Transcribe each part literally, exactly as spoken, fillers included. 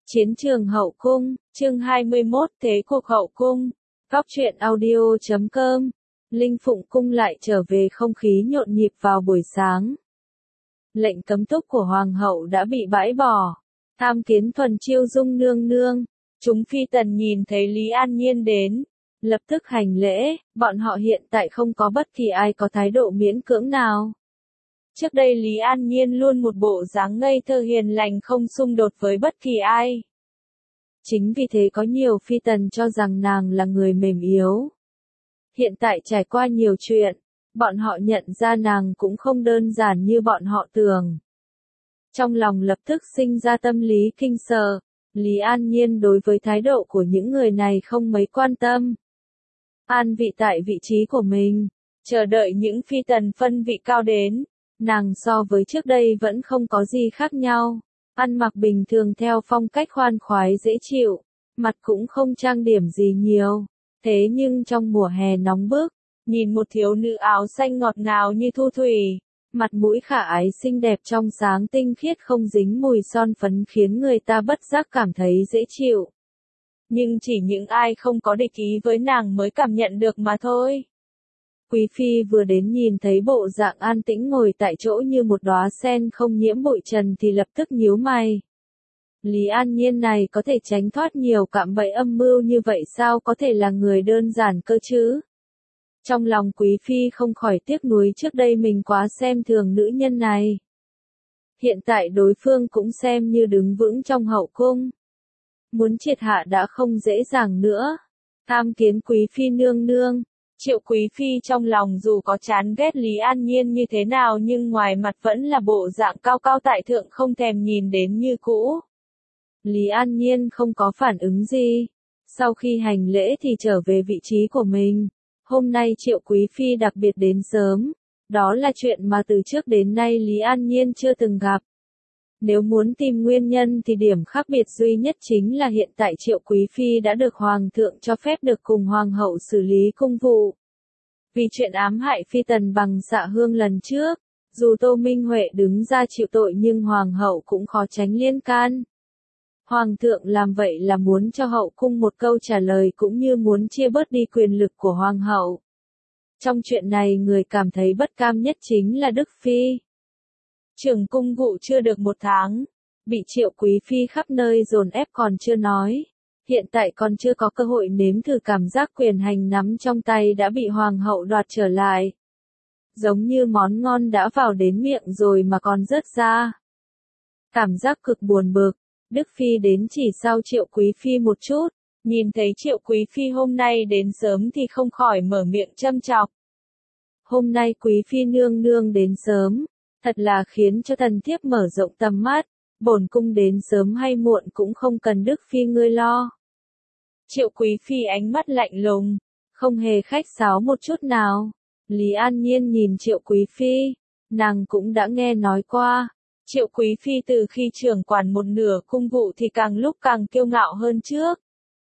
Chiến trường hậu cung, chương hai mươi mốt Thế cuộc hậu cung. Góc truyện audio chấm com. Linh Phụng cung lại trở về không khí nhộn nhịp vào buổi sáng. Lệnh cấm túc của hoàng hậu đã bị bãi bỏ. Tham kiến thuần chiêu dung nương nương. Chúng phi tần nhìn thấy Lý An Nhiên đến, lập tức hành lễ. Bọn họ hiện tại không có bất kỳ ai có thái độ miễn cưỡng nào. Trước đây Lý An Nhiên luôn một bộ dáng ngây thơ hiền lành không xung đột với bất kỳ ai. Chính vì thế có nhiều phi tần cho rằng nàng là người mềm yếu. Hiện tại trải qua nhiều chuyện, bọn họ nhận ra nàng cũng không đơn giản như bọn họ tưởng. Trong lòng lập tức sinh ra tâm lý kinh sợ, Lý An Nhiên đối với thái độ của những người này không mấy quan tâm. An vị tại vị trí của mình, chờ đợi những phi tần phân vị cao đến. Nàng so với trước đây vẫn không có gì khác nhau, ăn mặc bình thường theo phong cách khoan khoái dễ chịu, mặt cũng không trang điểm gì nhiều. Thế nhưng trong mùa hè nóng bức, nhìn một thiếu nữ áo xanh ngọt ngào như thu thủy, mặt mũi khả ái xinh đẹp trong sáng tinh khiết không dính mùi son phấn khiến người ta bất giác cảm thấy dễ chịu. Nhưng chỉ những ai không có địch ý với nàng mới cảm nhận được mà thôi. Quý phi vừa đến nhìn thấy bộ dạng an tĩnh ngồi tại chỗ như một đóa sen không nhiễm bụi trần thì lập tức nhíu mày. Lý An Nhiên này có thể tránh thoát nhiều cạm bẫy âm mưu như vậy sao có thể là người đơn giản cơ chứ? Trong lòng quý phi không khỏi tiếc nuối trước đây mình quá xem thường nữ nhân này. Hiện tại đối phương cũng xem như đứng vững trong hậu cung. Muốn triệt hạ đã không dễ dàng nữa. Tham kiến quý phi nương nương. Triệu quý phi trong lòng dù có chán ghét Lý An Nhiên như thế nào nhưng ngoài mặt vẫn là bộ dạng cao cao tại thượng không thèm nhìn đến như cũ. Lý An Nhiên không có phản ứng gì. Sau khi hành lễ thì trở về vị trí của mình. Hôm nay Triệu quý phi đặc biệt đến sớm. Đó là chuyện mà từ trước đến nay Lý An Nhiên chưa từng gặp. Nếu muốn tìm nguyên nhân thì điểm khác biệt duy nhất chính là hiện tại Triệu quý phi đã được hoàng thượng cho phép được cùng hoàng hậu xử lý cung vụ. Vì chuyện ám hại phi tần bằng Dạ Hương lần trước, dù Tô Minh Huệ đứng ra chịu tội nhưng hoàng hậu cũng khó tránh liên can. Hoàng thượng làm vậy là muốn cho hậu cung một câu trả lời cũng như muốn chia bớt đi quyền lực của hoàng hậu. Trong chuyện này người cảm thấy bất cam nhất chính là Đức Phi. Trưởng cung vụ chưa được một tháng, bị Triệu quý phi khắp nơi dồn ép còn chưa nói. Hiện tại còn chưa có cơ hội nếm thử cảm giác quyền hành nắm trong tay đã bị hoàng hậu đoạt trở lại. Giống như món ngon đã vào đến miệng rồi mà còn rớt ra. Cảm giác cực buồn bực, Đức Phi đến chỉ sau Triệu quý phi một chút, nhìn thấy Triệu quý phi hôm nay đến sớm thì không khỏi mở miệng châm chọc. Hôm nay quý phi nương nương đến sớm. Thật là khiến cho thần thiếp mở rộng tầm mắt, bổn cung đến sớm hay muộn cũng không cần Đức Phi ngươi lo. Triệu quý phi ánh mắt lạnh lùng, không hề khách sáo một chút nào. Lý An Nhiên nhìn Triệu quý phi, nàng cũng đã nghe nói qua. Triệu quý phi từ khi trưởng quản một nửa cung vụ thì càng lúc càng kiêu ngạo hơn trước.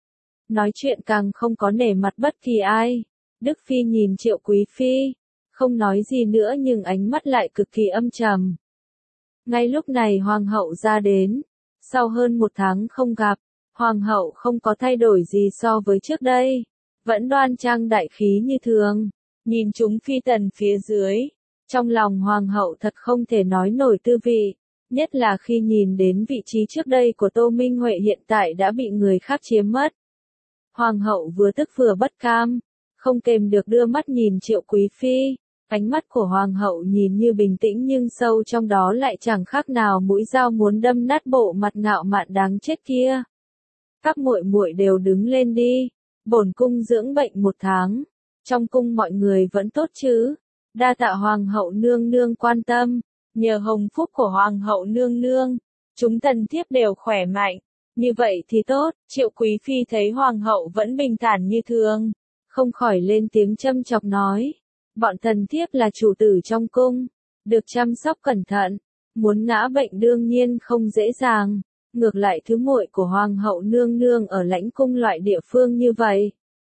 Nói chuyện càng không có nể mặt bất kỳ ai. Đức Phi nhìn Triệu quý phi. Không nói gì nữa nhưng ánh mắt lại cực kỳ âm trầm. Ngay lúc này hoàng hậu ra đến. Sau hơn một tháng không gặp, hoàng hậu không có thay đổi gì so với trước đây. Vẫn đoan trang đại khí như thường. Nhìn chúng phi tần phía dưới. Trong lòng hoàng hậu thật không thể nói nổi tư vị. Nhất là khi nhìn đến vị trí trước đây của Tô Minh Huệ hiện tại đã bị người khác chiếm mất. Hoàng hậu vừa tức vừa bất cam. Không kềm được đưa mắt nhìn Triệu quý phi. Ánh mắt của hoàng hậu nhìn như bình tĩnh nhưng sâu trong đó lại chẳng khác nào mũi dao muốn đâm nát bộ mặt ngạo mạn đáng chết kia. Các muội muội đều đứng lên đi. Bổn cung dưỡng bệnh một tháng. Trong cung mọi người vẫn tốt chứ? Đa tạ hoàng hậu nương nương quan tâm. Nhờ hồng phúc của hoàng hậu nương nương, chúng thần thiếp đều khỏe mạnh. Như vậy thì tốt. Triệu quý phi thấy hoàng hậu vẫn bình thản như thường, không khỏi lên tiếng châm chọc nói. Bọn thần thiếp là chủ tử trong cung, được chăm sóc cẩn thận, muốn ngã bệnh đương nhiên không dễ dàng, ngược lại thứ muội của hoàng hậu nương nương ở lãnh cung loại địa phương như vậy.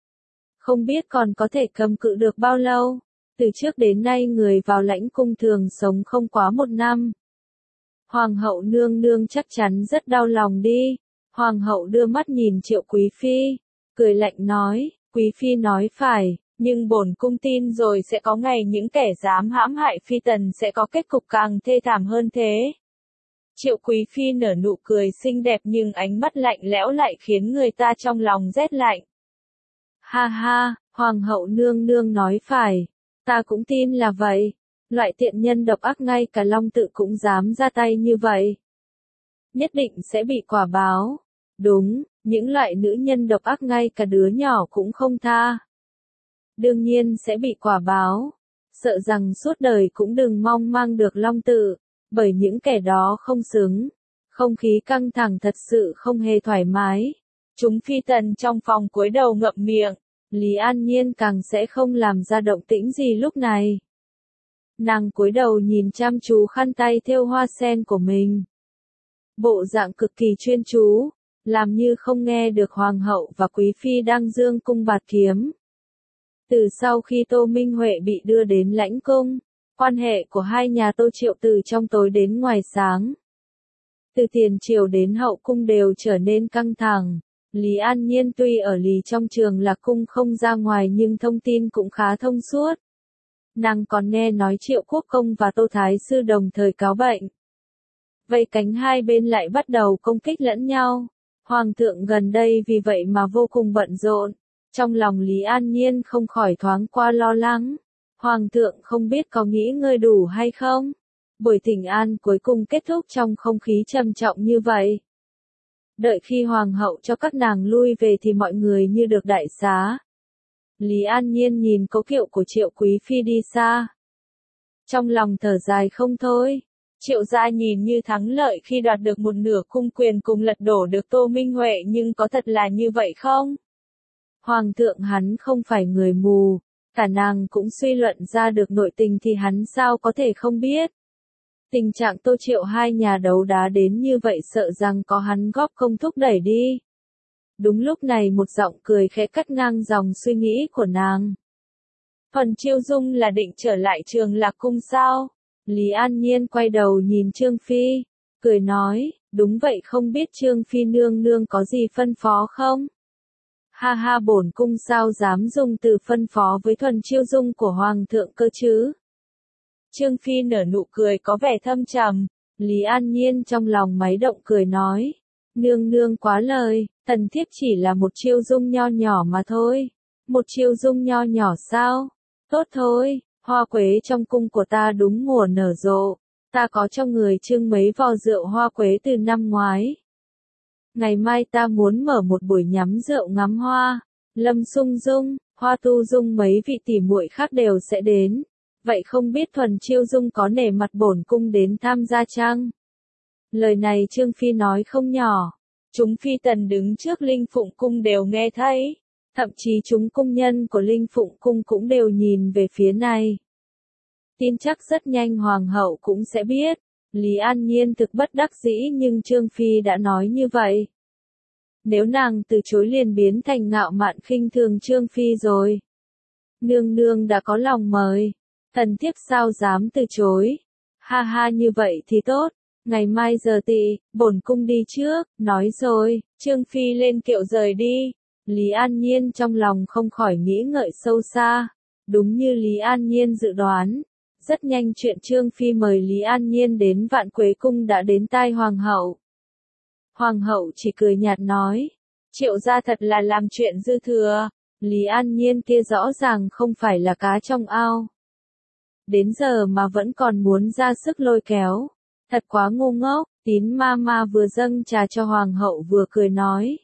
Không biết còn có thể cầm cự được bao lâu, từ trước đến nay người vào lãnh cung thường sống không quá một năm. Hoàng hậu nương nương chắc chắn rất đau lòng đi, Hoàng hậu đưa mắt nhìn Triệu Quý Phi, cười lạnh nói, Quý Phi nói phải, nhưng bổn cung tin rồi sẽ có ngày những kẻ dám hãm hại Phi tần sẽ có kết cục càng thê thảm hơn thế. Triệu Quý Phi nở nụ cười xinh đẹp nhưng ánh mắt lạnh lẽo lại khiến người ta trong lòng rét lạnh. Ha ha, Hoàng hậu nương nương nói phải, ta cũng tin là vậy, loại tiện nhân độc ác ngay cả Long Tự cũng dám ra tay như vậy. Nhất định sẽ bị quả báo. Đúng, những loại nữ nhân độc ác ngay cả đứa nhỏ cũng không tha. Đương nhiên sẽ bị quả báo. Sợ rằng suốt đời cũng đừng mong mang được Long Tự, bởi những kẻ đó không xứng. Không khí căng thẳng thật sự không hề thoải mái. Chúng phi tần trong phòng cúi đầu ngậm miệng, Lý An Nhiên càng sẽ không làm ra động tĩnh gì lúc này. Nàng cúi đầu nhìn chăm chú khăn tay thêu hoa sen của mình. Bộ dạng cực kỳ chuyên chú, làm như không nghe được Hoàng hậu và Quý Phi đang dương cung bạt kiếm. Từ sau khi Tô Minh Huệ bị đưa đến lãnh cung, quan hệ của hai nhà Tô Triệu từ trong tối đến ngoài sáng. Từ tiền triều đến hậu cung đều trở nên căng thẳng. Lý An Nhiên tuy ở lì trong trường Lạc Cung không ra ngoài nhưng thông tin cũng khá thông suốt. Nàng còn nghe nói Triệu Quốc Công và Tô Thái Sư đồng thời cáo bệnh. Vậy cánh hai bên lại bắt đầu công kích lẫn nhau. Hoàng thượng gần đây vì vậy mà vô cùng bận rộn. Trong lòng Lý An Nhiên không khỏi thoáng qua lo lắng. Hoàng thượng không biết có nghỉ ngơi đủ hay không? Buổi thỉnh an cuối cùng kết thúc trong không khí trầm trọng như vậy. Đợi khi Hoàng hậu cho các nàng lui về thì mọi người như được đại xá. Lý An Nhiên nhìn cố kiệu của Triệu Quý Phi đi xa. Trong lòng thở dài không thôi. Triệu gia nhìn như thắng lợi khi đoạt được một nửa cung quyền cùng lật đổ được Tô Minh Huệ nhưng có thật là như vậy không? Hoàng thượng hắn không phải người mù, cả nàng cũng suy luận ra được nội tình thì hắn sao có thể không biết. Tình trạng Tô Triệu hai nhà đấu đá đến như vậy sợ rằng có hắn góp công thúc đẩy đi. Đúng lúc này một giọng cười khẽ cắt ngang dòng suy nghĩ của nàng. Phần Chiêu Dung là định trở lại trường Lạc Cung sao? Lý An Nhiên quay đầu nhìn Trương Phi, cười nói, đúng vậy không biết Trương Phi nương nương có gì phân phó không? Ha ha bổn cung sao dám dùng từ phân phó với Thuần Chiêu Dung của Hoàng thượng cơ chứ? Trương Phi nở nụ cười có vẻ thâm trầm, Lý An Nhiên trong lòng máy động cười nói, nương nương quá lời, thần thiếp chỉ là một Chiêu Dung nho nhỏ mà thôi. Một Chiêu Dung nho nhỏ sao? Tốt thôi. Hoa quế trong cung của ta đúng mùa nở rộ, ta có trong người trưng mấy vò rượu hoa quế từ năm ngoái. Ngày mai ta muốn mở một buổi nhắm rượu ngắm hoa, Lâm Sung Dung, Hoa Tu Dung mấy vị tỷ muội khác đều sẽ đến. Vậy không biết Thuần Chiêu Dung có nể mặt bổn cung đến tham gia chăng? Lời này Trương Phi nói không nhỏ, chúng phi tần đứng trước Linh Phụng cung đều nghe thấy. Thậm chí chúng cung nhân của Linh Phụng cung cũng đều nhìn về phía này. Tin chắc rất nhanh Hoàng hậu cũng sẽ biết. Lý An Nhiên thực bất đắc dĩ nhưng Trương Phi đã nói như vậy. Nếu nàng từ chối liền biến thành ngạo mạn khinh thường Trương Phi rồi. Nương nương đã có lòng mời. Thần thiếp sao dám từ chối. Ha ha như vậy thì tốt. Ngày mai giờ tỵ, bổn cung đi trước. Nói rồi, Trương Phi lên kiệu rời đi. Lý An Nhiên trong lòng không khỏi nghĩ ngợi sâu xa. Đúng như Lý An Nhiên dự đoán. Rất nhanh chuyện Trương Phi mời Lý An Nhiên đến Vạn Quế Cung đã đến tai Hoàng hậu. Hoàng hậu chỉ cười nhạt nói. Triệu gia thật là làm chuyện dư thừa. Lý An Nhiên kia rõ ràng không phải là cá trong ao. Đến giờ mà vẫn còn muốn ra sức lôi kéo. Thật quá ngu ngốc. Tín ma ma vừa dâng trà cho Hoàng hậu vừa cười nói.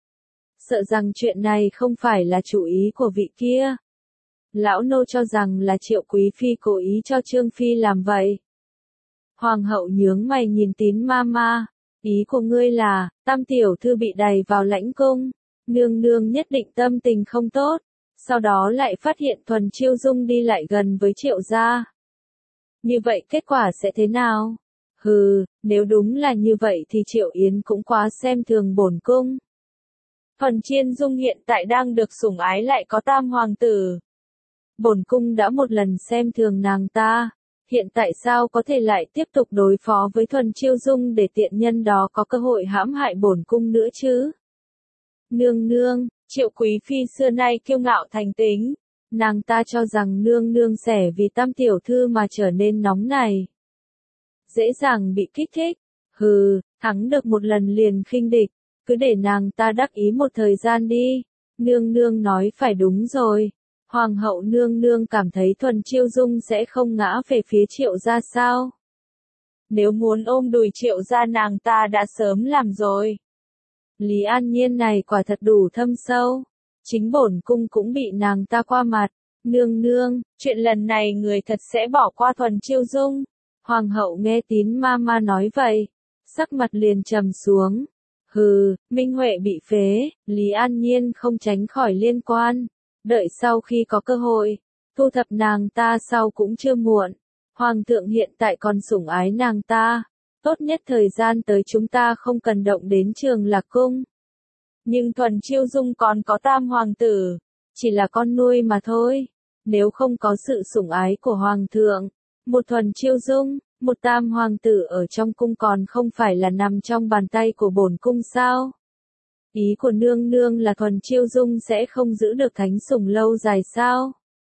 Sợ rằng chuyện này không phải là chủ ý của vị kia. Lão nô cho rằng là Triệu Quý Phi cố ý cho Trương Phi làm vậy. Hoàng hậu nhướng mày nhìn Tín ma ma. Ý của ngươi là, Tam tiểu thư bị đày vào lãnh cung. Nương nương nhất định tâm tình không tốt. Sau đó lại phát hiện Thuần Chiêu Dung đi lại gần với Triệu gia. Như vậy kết quả sẽ thế nào? Hừ, nếu đúng là như vậy thì Triệu Yến cũng quá xem thường bổn cung. Thuần Chiêu Dung hiện tại đang được sủng ái lại có tam hoàng tử. Bổn cung đã một lần xem thường nàng ta. Hiện tại sao có thể lại tiếp tục đối phó với Thuần Chiêu Dung để tiện nhân đó có cơ hội hãm hại bổn cung nữa chứ? Nương nương, Triệu Quý Phi xưa nay kiêu ngạo thành tính. Nàng ta cho rằng nương nương sẽ vì Tam tiểu thư mà trở nên nóng này. Dễ dàng bị kích thích. Hừ, thắng được một lần liền khinh địch. Cứ để nàng ta đắc ý một thời gian đi. Nương nương nói phải đúng rồi. Hoàng hậu nương nương cảm thấy Thuần Chiêu Dung sẽ không ngã về phía Triệu gia sao? Nếu muốn ôm đùi Triệu gia nàng ta đã sớm làm rồi. Lý An Nhiên này quả thật đủ thâm sâu. Chính bổn cung cũng bị nàng ta qua mặt. Nương nương, chuyện lần này người thật sẽ bỏ qua Thuần Chiêu Dung. Hoàng hậu nghe Tín ma ma nói vậy. Sắc mặt liền trầm xuống. Hừ, Minh Huệ bị phế, Lý An Nhiên không tránh khỏi liên quan. Đợi sau khi có cơ hội, thu thập nàng ta sau cũng chưa muộn. Hoàng thượng hiện tại còn sủng ái nàng ta. Tốt nhất thời gian tới chúng ta không cần động đến Trường Lạc Cung. Nhưng Thuần Chiêu Dung còn có tam hoàng tử. Chỉ là con nuôi mà thôi. Nếu không có sự sủng ái của Hoàng thượng, một Thuần Chiêu Dung, một tam hoàng tử ở trong cung còn không phải là nằm trong bàn tay của bổn cung sao? Ý của nương nương là Thuần Chiêu Dung sẽ không giữ được thánh sủng lâu dài sao?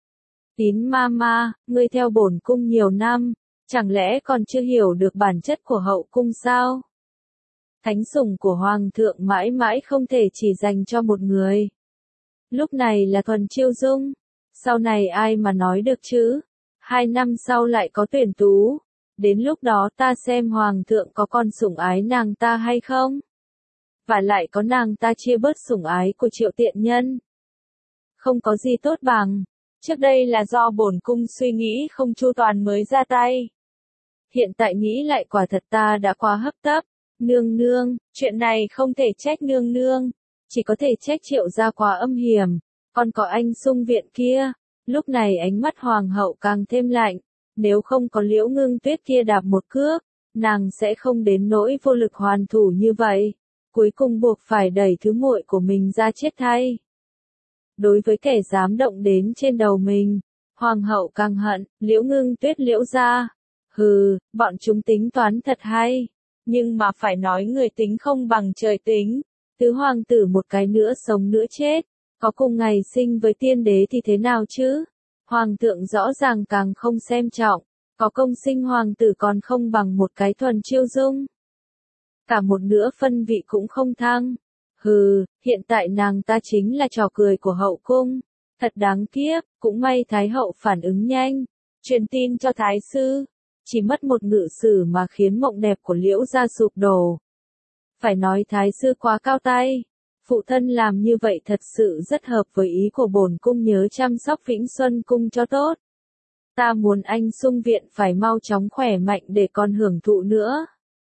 Tín ma ma, ngươi theo bổn cung nhiều năm, chẳng lẽ còn chưa hiểu được bản chất của hậu cung sao? Thánh sủng của Hoàng thượng mãi mãi không thể chỉ dành cho một người. Lúc này là Thuần Chiêu Dung, sau này ai mà nói được chứ? Hai năm sau lại có tuyển tú, đến lúc đó ta xem Hoàng thượng có còn sủng ái nàng ta hay không? Và lại có nàng ta chia bớt sủng ái của Triệu tiện nhân. Không có gì tốt bằng. Trước đây là do bổn cung suy nghĩ không chu toàn mới ra tay. Hiện tại nghĩ lại quả thật ta đã quá hấp tấp. Nương nương, chuyện này không thể trách nương nương. Chỉ có thể trách Triệu gia quá âm hiểm. Còn có anh Sung Viện kia. Lúc này ánh mắt Hoàng hậu càng thêm lạnh. Nếu không có Liễu Ngưng Tuyết kia đạp một cước, nàng sẽ không đến nỗi vô lực hoàn thủ như vậy. Cuối cùng buộc phải đẩy thứ muội của mình ra chết thay. Đối với kẻ dám động đến trên đầu mình, Hoàng hậu càng hận, Liễu Ngưng Tuyết Liễu gia. Hừ, bọn chúng tính toán thật hay. Nhưng mà phải nói người tính không bằng trời tính. Tứ hoàng tử một cái nữa sống nữa chết. Có cùng ngày sinh với tiên đế thì thế nào chứ? Hoàng thượng rõ ràng càng không xem trọng. Có công sinh hoàng tử còn không bằng một cái Thuần Chiêu Dung. Cả một nửa phân vị cũng không thăng. Hừ, hiện tại nàng ta chính là trò cười của hậu cung. Thật đáng tiếc, cũng may Thái hậu phản ứng nhanh. Truyền tin cho Thái sư. Chỉ mất một ngự sử mà khiến mộng đẹp của Liễu gia sụp đổ. Phải nói Thái sư quá cao tay. Phụ thân làm như vậy thật sự rất hợp với ý của bổn cung, nhớ chăm sóc Vĩnh Xuân cung cho tốt. Ta muốn anh Sung Viện phải mau chóng khỏe mạnh để còn hưởng thụ nữa.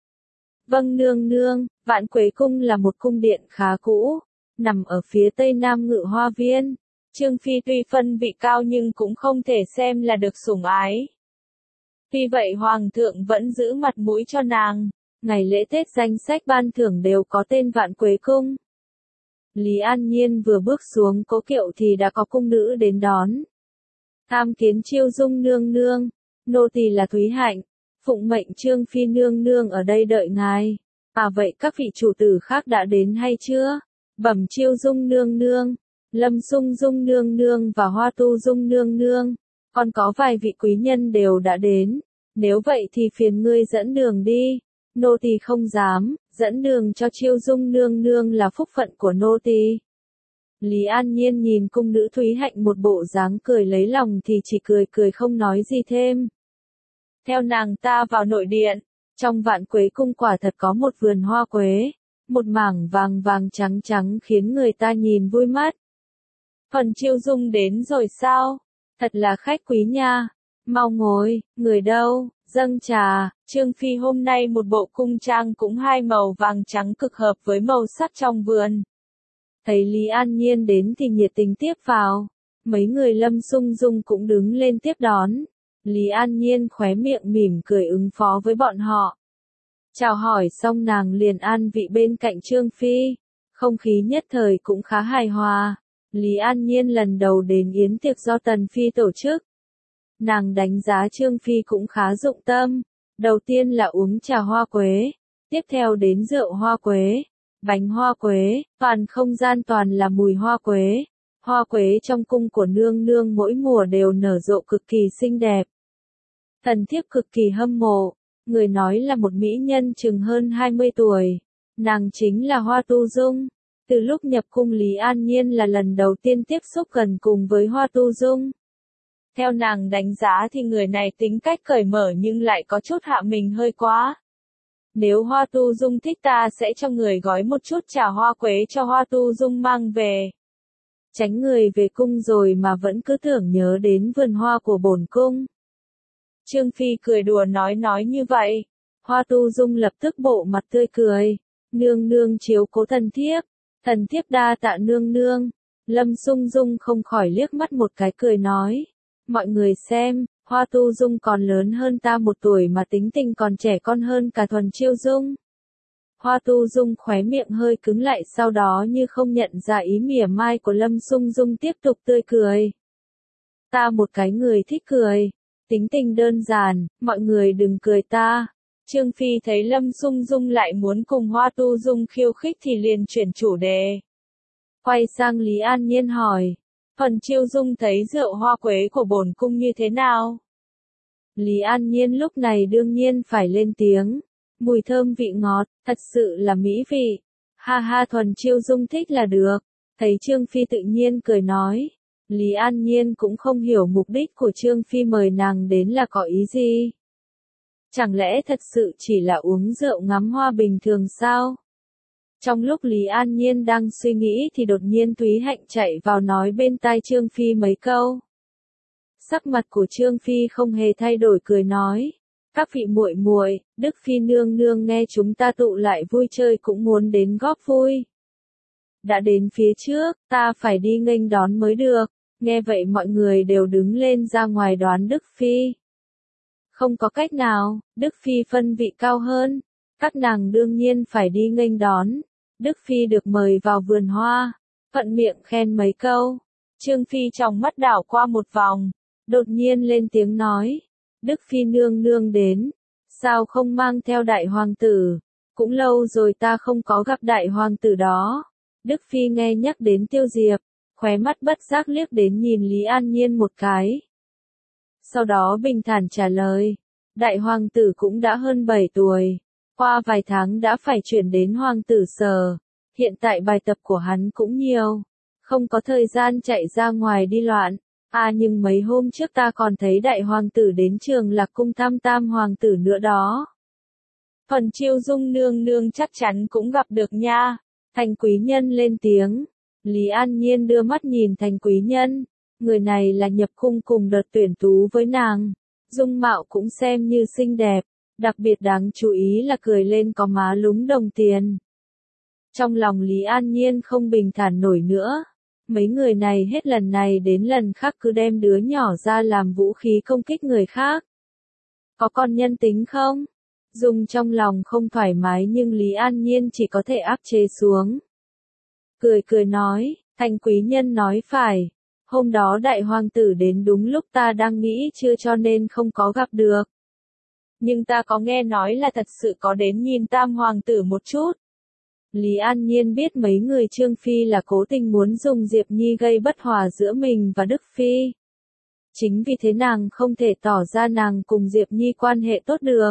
Vâng nương nương, Vạn Quế Cung là một cung điện khá cũ, nằm ở phía tây nam Ngự Hoa Viên. Trương Phi tuy phân vị cao nhưng cũng không thể xem là được sủng ái. Vì vậy Hoàng thượng vẫn giữ mặt mũi cho nàng. Ngày lễ Tết danh sách ban thưởng đều có tên Vạn Quế Cung. Lý An Nhiên vừa bước xuống cố kiệu thì đã có cung nữ đến đón. Tham kiến Chiêu Dung nương nương, nô tỳ là Thúy Hạnh, phụng mệnh Trương Phi nương nương ở đây đợi ngài. À vậy các vị chủ tử khác đã đến hay chưa? Bẩm Chiêu Dung nương nương, Lâm Sung Dung nương nương và Hoa Tu Dung nương nương, còn có vài vị quý nhân đều đã đến. Nếu vậy thì phiền ngươi dẫn đường đi. Nô tỳ không dám, dẫn đường cho Chiêu Dung nương nương là phúc phận của nô tỳ. Lý An Nhiên nhìn cung nữ Thúy Hạnh một bộ dáng cười lấy lòng thì chỉ cười cười không nói gì thêm. Theo nàng ta vào nội điện, trong Vạn Quế Cung quả thật có một vườn hoa quế, một mảng vàng vàng trắng trắng khiến người ta nhìn vui mắt. Thuần Chiêu Dung đến rồi sao? Thật là khách quý nha. Mau ngồi, người đâu, dâng trà. Trương Phi hôm nay một bộ cung trang cũng hai màu vàng trắng cực hợp với màu sắc trong vườn. Thấy Lý An Nhiên đến thì nhiệt tình tiếp vào. Mấy người Lâm Sung Dung cũng đứng lên tiếp đón. Lý An Nhiên khóe miệng mỉm cười ứng phó với bọn họ. Chào hỏi xong nàng liền an vị bên cạnh Trương Phi. Không khí nhất thời cũng khá hài hòa. Lý An Nhiên lần đầu đến yến tiệc do Tần Phi tổ chức. nàng đánh giá Trương Phi cũng khá dụng tâm. Đầu tiên là uống trà hoa quế, tiếp theo đến rượu hoa quế, bánh hoa quế, toàn không gian toàn là mùi hoa quế. Hoa quế trong cung của nương nương mỗi mùa đều nở rộ cực kỳ xinh đẹp. Thần thiếp cực kỳ hâm mộ, người nói là một mỹ nhân chừng hơn hai mươi tuổi. Nàng chính là Hoa Tu Dung. Từ lúc nhập cung Lý An Nhiên là lần đầu tiên tiếp xúc gần cùng với Hoa Tu Dung. Theo nàng đánh giá thì người này tính cách cởi mở nhưng lại có chút hạ mình hơi quá. Nếu Hoa Tu Dung thích ta sẽ cho người gói một chút trà hoa quế cho Hoa Tu Dung mang về. Tránh người về cung rồi mà vẫn cứ tưởng nhớ đến vườn hoa của bổn cung. Trương Phi cười đùa nói nói như vậy. Hoa Tu Dung lập tức bộ mặt tươi cười. Nương nương chiếu cố thần thiếp. Thần thiếp đa tạ nương nương. Lâm Sung Dung không khỏi liếc mắt một cái cười nói. Mọi người xem, Hoa Tu Dung còn lớn hơn ta một tuổi mà tính tình còn trẻ con hơn cả Thuần Chiêu Dung. Hoa Tu Dung khóe miệng hơi cứng lại sau đó như không nhận ra ý mỉa mai của Lâm Sung Dung tiếp tục tươi cười. Ta một cái người thích cười, tính tình đơn giản, mọi người đừng cười ta. Trương Phi thấy Lâm Sung Dung lại muốn cùng Hoa Tu Dung khiêu khích thì liền chuyển chủ đề. Quay sang Lý An Nhiên hỏi, Thuần Chiêu Dung thấy rượu hoa quế của bổn cung như thế nào? Lý An Nhiên lúc này đương nhiên phải lên tiếng. Mùi thơm vị ngọt, thật sự là mỹ vị. Ha ha Thuần Chiêu Dung thích là được. Thấy Trương Phi tự nhiên cười nói. Lý An Nhiên cũng không hiểu mục đích của Trương Phi mời nàng đến là có ý gì. Chẳng lẽ thật sự chỉ là uống rượu ngắm hoa bình thường sao? Trong lúc Lý An Nhiên đang suy nghĩ thì đột nhiên Thúy Hạnh chạy vào nói bên tai Trương Phi mấy câu. Sắc mặt của Trương Phi không hề thay đổi cười nói. Các vị muội muội, Đức Phi nương nương nghe chúng ta tụ lại vui chơi cũng muốn đến góp vui. Đã đến phía trước, ta phải đi nghênh đón mới được. Nghe vậy mọi người đều đứng lên ra ngoài đoán Đức Phi. Không có cách nào, Đức Phi phân vị cao hơn. Các nàng đương nhiên phải đi nghênh đón. Đức Phi được mời vào vườn hoa. Thuận miệng khen mấy câu. Trương Phi trong mắt đảo qua một vòng. Đột nhiên lên tiếng nói. Đức Phi nương nương đến. Sao không mang theo đại hoàng tử? Cũng lâu rồi ta không có gặp đại hoàng tử đó. Đức Phi nghe nhắc đến Tiêu Diệp. Khóe mắt bất giác liếc đến nhìn Lý An Nhiên một cái. Sau đó bình thản trả lời. Đại hoàng tử cũng đã hơn bảy tuổi. Qua vài tháng đã phải chuyển đến hoàng tử sở. Hiện tại bài tập của hắn cũng nhiều. Không có thời gian chạy ra ngoài đi loạn. À nhưng mấy hôm trước ta còn thấy đại hoàng tử đến trường Lạc Cung thăm tam hoàng tử nữa đó. Thuần Chiêu Dung nương nương chắc chắn cũng gặp được nha. Thành quý nhân lên tiếng. Lý An Nhiên đưa mắt nhìn thành quý nhân. Người này là nhập cung cùng đợt tuyển tú với nàng. Dung mạo cũng xem như xinh đẹp. Đặc biệt đáng chú ý là cười lên có má lúm đồng tiền. Trong lòng Lý An Nhiên không bình thản nổi nữa. Mấy người này hết lần này đến lần khác cứ đem đứa nhỏ ra làm vũ khí công kích người khác. Có con nhân tính không? Dung trong lòng không thoải mái nhưng Lý An Nhiên chỉ có thể áp chế xuống. Cười cười nói, thành quý nhân nói phải. Hôm đó đại hoàng tử đến đúng lúc ta đang nghĩ chưa cho nên không có gặp được. Nhưng ta có nghe nói là thật sự có đến nhìn tam hoàng tử một chút. Lý An Nhiên biết mấy người Trương Phi là cố tình muốn dùng Diệp Nhi gây bất hòa giữa mình và Đức Phi. Chính vì thế nàng không thể tỏ ra nàng cùng Diệp Nhi quan hệ tốt được.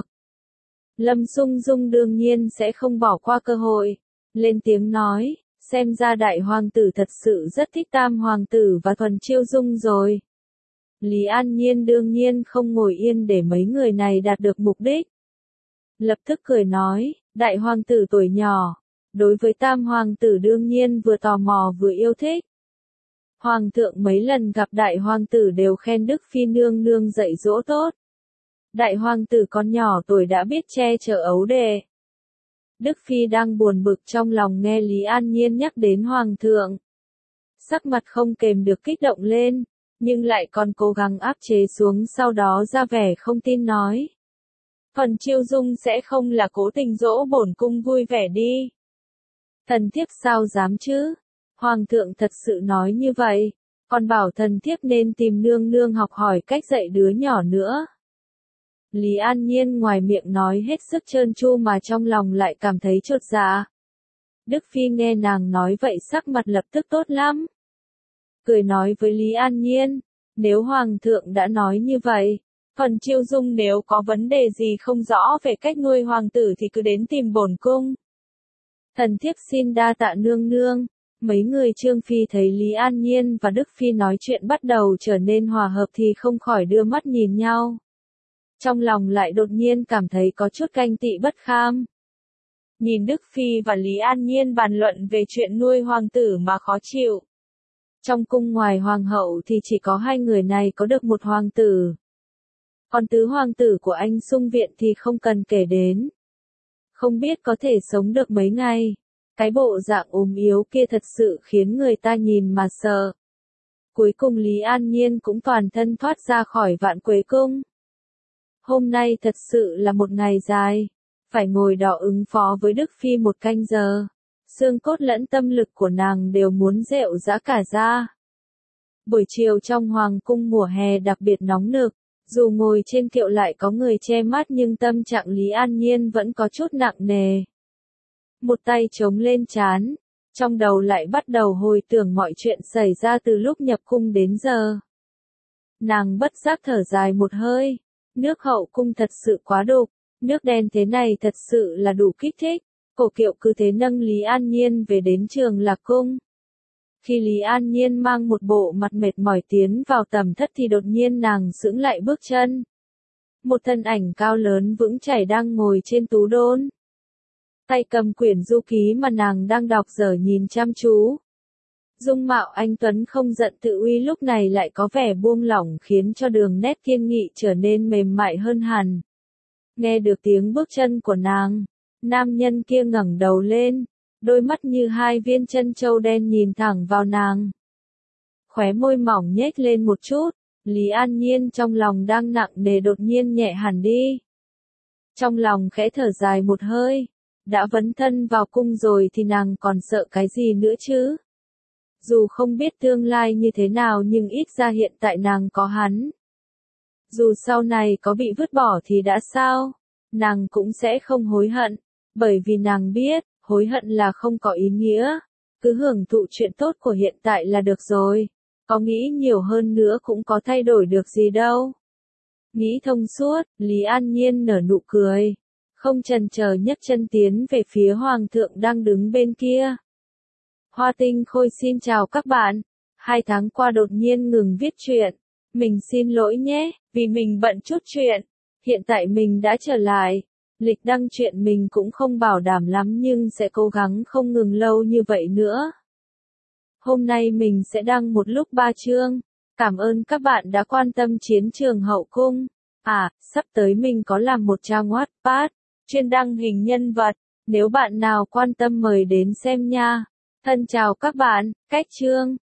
Lâm Sung Dung đương nhiên sẽ không bỏ qua cơ hội. Lên tiếng nói, xem ra đại hoàng tử thật sự rất thích tam hoàng tử và Thuần Chiêu Dung rồi. Lý An Nhiên đương nhiên không ngồi yên để mấy người này đạt được mục đích. Lập tức cười nói, đại hoàng tử tuổi nhỏ. Đối với tam hoàng tử đương nhiên vừa tò mò vừa yêu thích. Hoàng thượng mấy lần gặp đại hoàng tử đều khen Đức Phi nương nương dạy dỗ tốt. Đại hoàng tử còn nhỏ tuổi đã biết che chở ấu đệ. Đức Phi đang buồn bực trong lòng nghe Lý An Nhiên nhắc đến hoàng thượng. Sắc mặt không kềm được kích động lên, nhưng lại còn cố gắng áp chế xuống sau đó ra vẻ không tin nói. Thuần Chiêu Dung sẽ không là cố tình dỗ bổn cung vui vẻ đi. Thần thiếp sao dám chứ? Hoàng thượng thật sự nói như vậy. còn bảo thần thiếp nên tìm nương nương học hỏi cách dạy đứa nhỏ nữa. Lý An Nhiên ngoài miệng nói hết sức trơn tru mà trong lòng lại cảm thấy chột dạ. Đức Phi nghe nàng nói vậy sắc mặt lập tức tốt lắm. Cười nói với Lý An Nhiên, nếu Hoàng thượng đã nói như vậy, phần Chiêu Dung nếu có vấn đề gì không rõ về cách nuôi hoàng tử thì cứ đến tìm bổn cung. Thần thiếp xin đa tạ nương nương. Mấy người Trương Phi thấy Lý An Nhiên và Đức Phi nói chuyện bắt đầu trở nên hòa hợp thì không khỏi đưa mắt nhìn nhau. Trong lòng lại đột nhiên cảm thấy có chút ganh tị bất kham. Nhìn Đức Phi và Lý An Nhiên bàn luận về chuyện nuôi hoàng tử mà khó chịu. Trong cung ngoài hoàng hậu thì chỉ có hai người này có được một hoàng tử. Còn tứ hoàng tử của anh Sung Viện thì không cần kể đến. Không biết có thể sống được mấy ngày. Cái bộ dạng ốm yếu kia thật sự khiến người ta nhìn mà sợ. Cuối cùng Lý An Nhiên cũng toàn thân thoát ra khỏi Vạn Quế Cung. Hôm nay thật sự là một ngày dài. Phải ngồi đó ứng phó với Đức Phi một canh giờ. Xương cốt lẫn tâm lực của nàng đều muốn rệu rã cả ra. Buổi chiều trong hoàng cung mùa hè đặc biệt nóng nực. Dù ngồi trên kiệu lại có người che mắt nhưng tâm trạng Lý An Nhiên vẫn có chút nặng nề. Một tay chống lên trán, trong đầu lại bắt đầu hồi tưởng mọi chuyện xảy ra từ lúc nhập cung đến giờ. Nàng bất giác thở dài một hơi, nước hậu cung thật sự quá đục, nước đen thế này thật sự là đủ kích thích. Cổ kiệu cứ thế nâng Lý An Nhiên về đến Trường Lạc Cung. Khi Lý An Nhiên mang một bộ mặt mệt mỏi tiến vào tầm thất thì đột nhiên nàng sững lại bước chân. Một thân ảnh cao lớn vững chãi đang ngồi trên tú đôn. Tay cầm quyển du ký mà nàng đang đọc dở nhìn chăm chú. Dung mạo anh tuấn không giận tự uy lúc này lại có vẻ buông lỏng khiến cho đường nét kiên nghị trở nên mềm mại hơn hẳn. Nghe được tiếng bước chân của nàng, nam nhân kia ngẩng đầu lên, đôi mắt như hai viên chân châu đen nhìn thẳng vào nàng. Khóe môi mỏng nhếch lên một chút, Lý An Nhiên trong lòng đang nặng nề đột nhiên nhẹ hẳn đi. Trong lòng khẽ thở dài một hơi. Đã vấn thân vào cung rồi thì nàng còn sợ cái gì nữa chứ? Dù không biết tương lai như thế nào nhưng ít ra hiện tại nàng có hắn. Dù sau này có bị vứt bỏ thì đã sao? Nàng cũng sẽ không hối hận. Bởi vì nàng biết, hối hận là không có ý nghĩa. Cứ hưởng thụ chuyện tốt của hiện tại là được rồi. Có nghĩ nhiều hơn nữa cũng có thay đổi được gì đâu. Nghĩ thông suốt, Lý An Nhiên nở nụ cười. Không chần chờ nhấc chân tiến về phía hoàng thượng đang đứng bên kia. Hoa Tinh Khôi xin chào các bạn. Hai tháng qua đột nhiên ngừng viết truyện. Mình xin lỗi nhé, vì mình bận chút chuyện. Hiện tại mình đã trở lại. Lịch đăng truyện mình cũng không bảo đảm lắm nhưng sẽ cố gắng không ngừng lâu như vậy nữa. Hôm nay mình sẽ đăng một lúc ba chương. Cảm ơn các bạn đã quan tâm chiến trường hậu cung. À, sắp tới mình có làm một trang Wattpad, chuyên đăng hình nhân vật. Nếu bạn nào quan tâm mời đến xem nha. Thân chào các bạn, cách chương.